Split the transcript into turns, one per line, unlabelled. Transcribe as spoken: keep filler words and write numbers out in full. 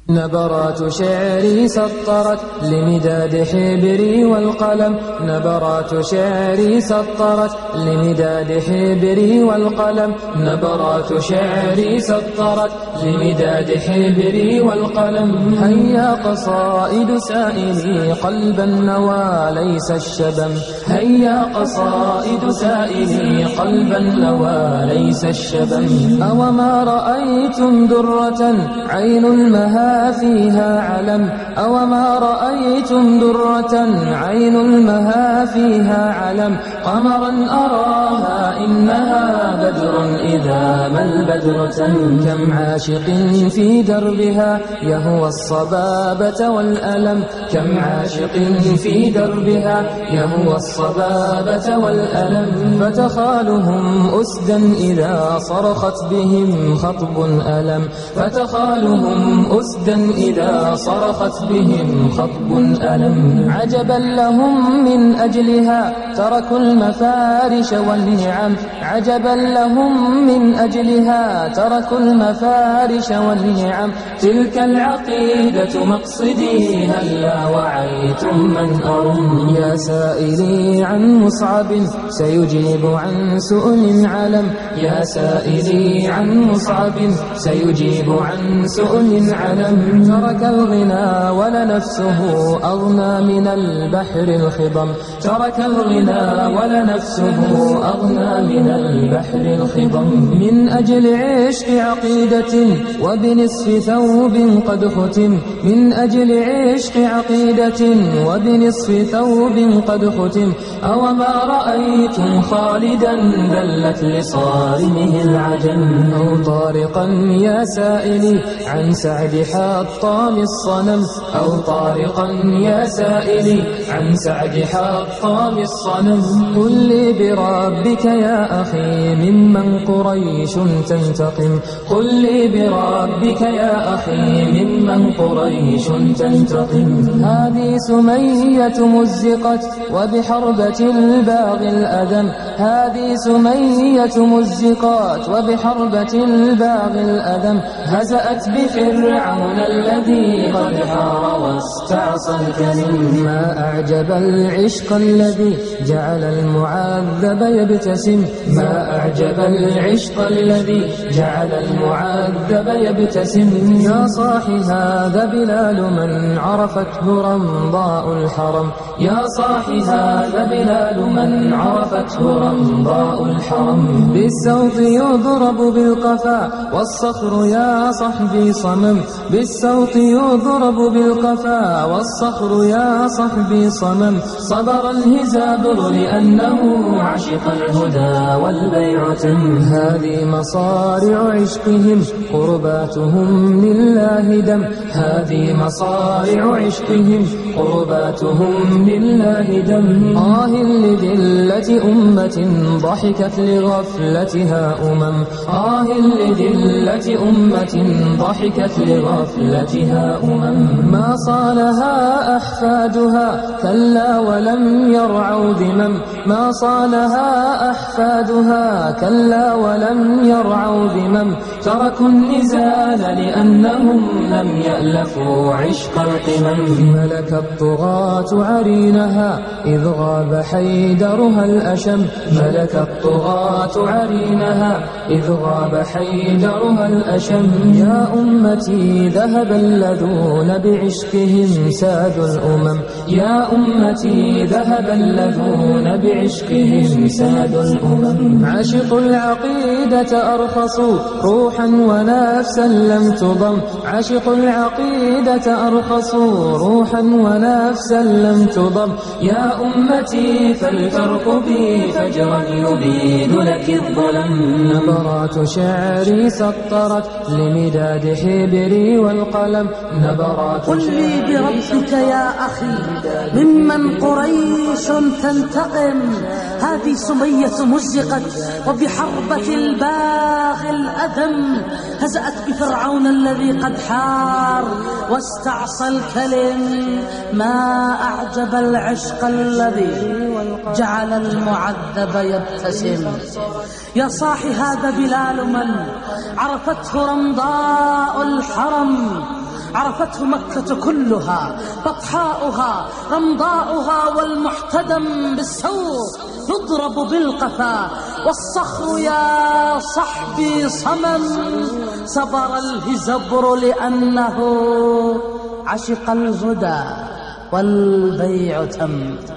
نبرات شعري سطرت لمداد حبري والقلم، نبرات شعري سطرت لمداد حبري والقلم، نبرات شعري سطرت لمداد حبري والقلم. هيا قصائد سائلي قلب النوى ليس الشبم، هيا قصائد سائلي قلب النوى ليس الشبم. أوما رأيتم درة عين المها فيها علم، أوما رأيتم درة عين المها فيها علم. قمرا أراها إنها بدر إذا ما البدر تم. كم عاشق في دربها يهوى الصبابة والألم، كم عاشق في دربها يهوى الصبابة والألم. فتخالهم أسدا إذا صرخت بهم خطب ألم، فتخالهم أسدا إذا صرخت بهم خطب ألم. عجبا لهم من أجلها تركوا المفارش والنعم، عجبا لهم من أجلها تركوا المفارش والنعم. تلك العقيدة مقصدي هلا وعيتم من أرم. يا سائلي عن مصعب سيجيب عن سؤل علم، يا سائلي عن مصعب سيجيب عن سؤل علم. ترك الغنى ولنفسه أغنى من البحر الخضم، ترك الغنى ولنفسه أغنى من البحر الخضم. من أجل عشق عقيدة وبنصف ثوب قد ختم، من أجل عشق عقيدة وبنصف ثوب قد ختم. أوما رأيتم خالدا دلت لصارمه العجم، أو طارقا يا سائلي عن سعد حطام الصنم، أو طارقا يا سائلي عن سعد حطام الصنم. قل لي بربك يا أخي ممن قريش تنتقم، قل لي بربك يا أخي ممن قريش تنتقم. هذه سمية مزقت وبحربة الباغي الأدم، هذه سمية مزقت وبحربة الباغي الأدم. هزأت بفرعون الذي قد حار واستعصى الكريم. ما أعجب العشق الذي جعل المعذب يبتسم، ما أعجب العشق الذي جعل المعذب يبتسم. يا صاح هذا بلال من عرفته رمضاء الحرم، يا صاح هذا بلال من عرفته رمضاء الحرم. بالسوط يضرب بالقفا والصخر يا صحبي صمم، بالسوط يضرب بالقفا والصخر يا صحبي صمم. صبر الهزابر لأنه عشق الهدى والبيع تم. هذه مصارع عشقهم قرباتهم لله دم، هذه مصارع عشقهم قرباتهم لله دم. آه لذلة أمة ضحكت لغفلتها أمم، آه لذلة أمة ضحكت لغفلتها أمم. ما صانها أحفادها كلا ولم يرعوا ذمم، ما صانها أحفادها كلا ولم يرعوا ذمم. تركوا النزال لأنهم لم يألفوا عشق القمم. ملك الطغاة عرينها إذ غاب حيدرها الأشم، ملك الطغاة عرينها إذ غاب حيدرها الأشم. يا أمتي ذهب اللذون بعشقهم سادوا الأمم، يا أمتي ذهب اللذون بعشقهم سادوا الأمم. عشقوا العقيدة أرخصوا روحا ونفسا لم تضم، عشقوا العقيدة أرخصوا روحا ونفسا لم تضم. يا أمتي فلترقبي فجرا يبيد لك الظلم. نبرات شعري سطرت لمداد حبري والقلم، نبرات.
قل لي بربك يا أخي ممن قريش تنتقم. هذه سمية مزقت وبحربة الباغي الأدم. هزأت بفرعون الذي قد حار واستعصى الكلم. ما أعجب العشق الذي جعل المعذب يبتسم. يا صاح هذا بلال من عرفته رمضاء الحرم، عرفته مكة كلها، بطحاؤها رمضاؤها، والمحتدم بالسوق يضرب بالقفا، والصخر يا صحبي صمم، صبر الهزبر لأنه عشق الهدى والبيع تم.